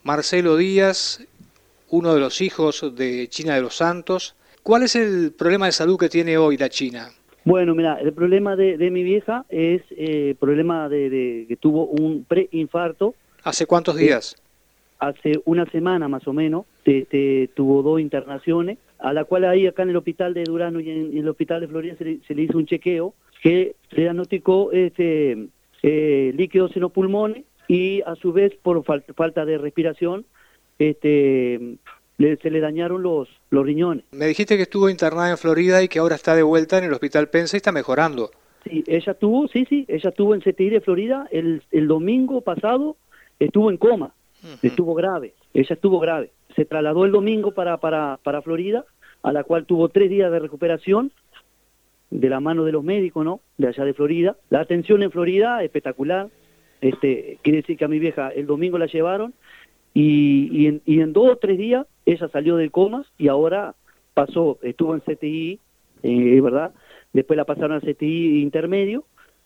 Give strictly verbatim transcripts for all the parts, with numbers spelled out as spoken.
Marcelo Díaz, uno de los hijos de China de los Santos. ¿Cuál es el problema de salud que tiene hoy la China? Bueno, mira, el problema de, de mi vieja es el eh, problema de, de que tuvo un preinfarto. ¿Hace cuántos días? Eh, hace una semana más o menos, te, te, tuvo dos internaciones, a la cual ahí acá en el hospital de Durazno y en, en el hospital de Florida se le, se le hizo un chequeo que se diagnosticó este, eh, líquidos en los pulmones y a su vez por fal falta de respiración este, le, se le dañaron los, los riñones. Me dijiste que estuvo internada en Florida y que ahora está de vuelta en el hospital Pensa y está mejorando. Sí, ella estuvo, sí, sí, ella estuvo en C T I de Florida el, el domingo pasado, estuvo en coma. Uh-huh. Estuvo grave, ella estuvo grave. Se trasladó el domingo para, para, para Florida, a la cual tuvo tres días de recuperación, de la mano de los médicos, ¿no? De allá de Florida. La atención en Florida, espectacular. Este, quiere decir que a mi vieja el domingo la llevaron, y, y, en, y en dos o tres días ella salió del coma, y ahora pasó, estuvo en C T I, eh, ¿verdad? Después la pasaron al C T I intermedio,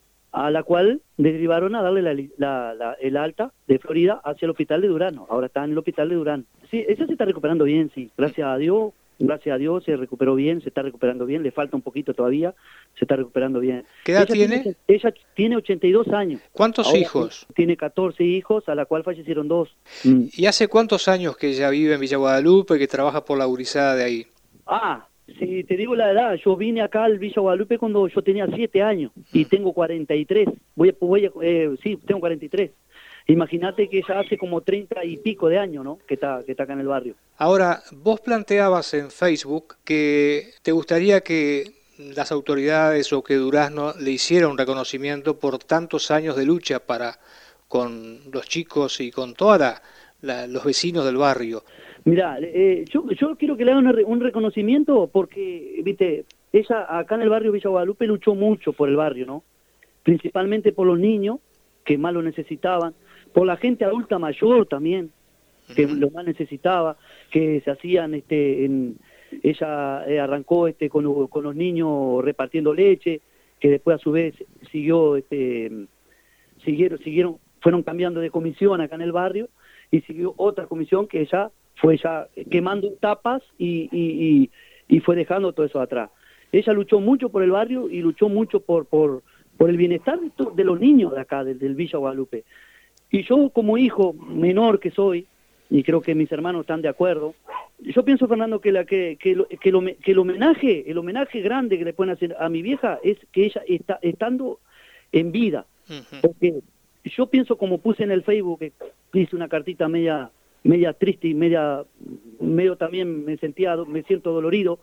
a la cual derivaron a darle la, la, la, el alta de Florida hacia el hospital de Durazno. Ahora está en el hospital de Durazno. Sí, ella se está recuperando bien, sí. Gracias a Dios, gracias a Dios se recuperó bien, se está recuperando bien. Le falta un poquito todavía, se está recuperando bien. ¿Qué edad ella tiene? tiene? Ella tiene ochenta y dos años. ¿Cuántos Ahora hijos? Tiene catorce hijos, a la cual fallecieron dos. Mm. ¿Y hace cuántos años que ella vive en Villa Guadalupe, que trabaja por la gurizada de ahí? Ah, si te digo la edad, yo vine acá al Villa Guadalupe cuando yo tenía siete años y tengo cuarenta y tres. Voy a, voy a, eh, sí, tengo cuarenta y tres. Imagínate que ya hace como treinta y pico de años, ¿no? Que está, que está acá en el barrio. Ahora, vos planteabas en Facebook que te gustaría que las autoridades o que Durazno le hiciera un reconocimiento por tantos años de lucha para con los chicos y con todos los vecinos del barrio. Mirá, eh, yo, yo quiero que le hagan un reconocimiento porque, viste, ella acá en el barrio Villa Guadalupe luchó mucho por el barrio, ¿no? Principalmente por los niños, que más lo necesitaban, por la gente adulta mayor también, que uh-huh. lo más necesitaba, que se hacían, este, en, ella eh, arrancó este con, con los niños repartiendo leche, que después a su vez siguió, este, siguieron, siguieron, fueron cambiando de comisión acá en el barrio, y siguió otra comisión que ella fue ya quemando tapas y, y, y, y fue dejando todo eso atrás. Ella luchó mucho por el barrio y luchó mucho por, por, por el bienestar de, to, de los niños de acá, del, del Villa Guadalupe. Y yo como hijo menor que soy, y creo que mis hermanos están de acuerdo, yo pienso, Fernando, que, la, que, que, lo, que, lo, que el homenaje el homenaje grande que le pueden hacer a mi vieja es que ella está estando en vida. Uh-huh. Porque yo pienso, como puse en el Facebook, que hice una cartita media... media triste y media, medio también me sentía, me siento dolorido,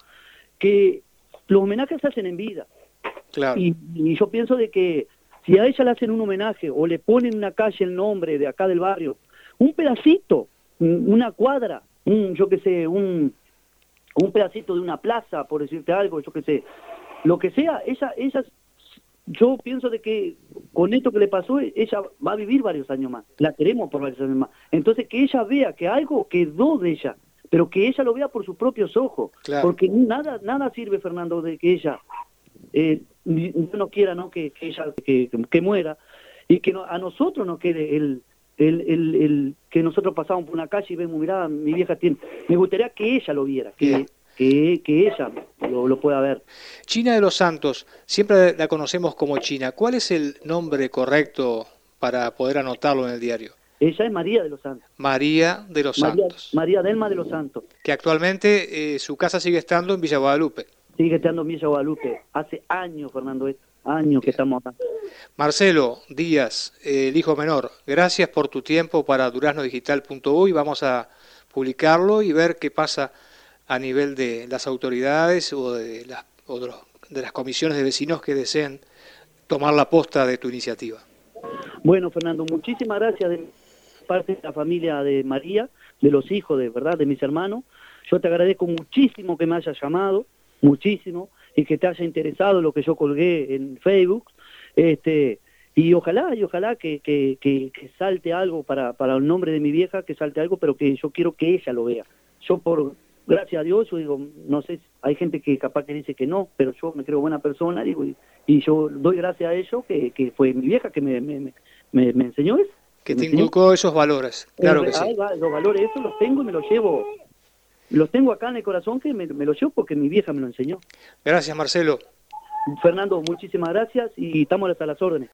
que los homenajes se hacen en vida. Claro. Y, y yo pienso de que si a ella le hacen un homenaje o le ponen en una calle el nombre de acá del barrio, un pedacito, una cuadra, un, yo qué sé, un, un pedacito de una plaza, por decirte algo, yo qué sé, lo que sea, ella, ella yo pienso de que con esto que le pasó, ella va a vivir varios años más. La queremos por varios años más. Entonces, que ella vea que algo quedó de ella, pero que ella lo vea por sus propios ojos. Claro. Porque nada nada sirve, Fernando, de que ella eh, no quiera, ¿no? Que, que ella que, que muera, y que no, a nosotros nos quede el, el, el, el que nosotros pasamos por una calle y vemos, mirá, mi vieja tiene... Me gustaría que ella lo viera, que... Yeah. Que, que ella lo, lo pueda ver. China de los Santos, siempre la conocemos como China. ¿Cuál es el nombre correcto para poder anotarlo en el diario? Ella es María de los Santos. María de los María, Santos. María Delma de los Santos. Que actualmente eh, su casa sigue estando en Villa Guadalupe. Sigue estando en Villa Guadalupe. Hace años, Fernando, años que estamos acá. Marcelo Díaz, eh, el hijo menor, gracias por tu tiempo para durazno digital punto uy. Vamos a publicarlo y ver qué pasa a nivel de las autoridades o de las, o de, los, de las comisiones de vecinos que deseen tomar la posta de tu iniciativa. Bueno, Fernando, muchísimas gracias de parte de la familia de María, de los hijos, de verdad, de mis hermanos. Yo te agradezco muchísimo que me hayas llamado, muchísimo, y que te haya interesado lo que yo colgué en Facebook. Este, y ojalá, y ojalá que, que, que, que salte algo para, para el nombre de mi vieja, que salte algo, pero que yo quiero que ella lo vea. Yo por... Gracias a Dios, yo digo, no sé, hay gente que capaz que dice que no, pero yo me creo buena persona, digo, y, y yo doy gracias a ellos, que, que fue mi vieja que me, me, me, me enseñó eso. Que te inculcó esos valores, claro que sí. Ahí va, los valores, esos los tengo y me los llevo. Los tengo acá en el corazón, que me, me los llevo porque mi vieja me lo enseñó. Gracias, Marcelo. Fernando, muchísimas gracias y estamos hasta las órdenes.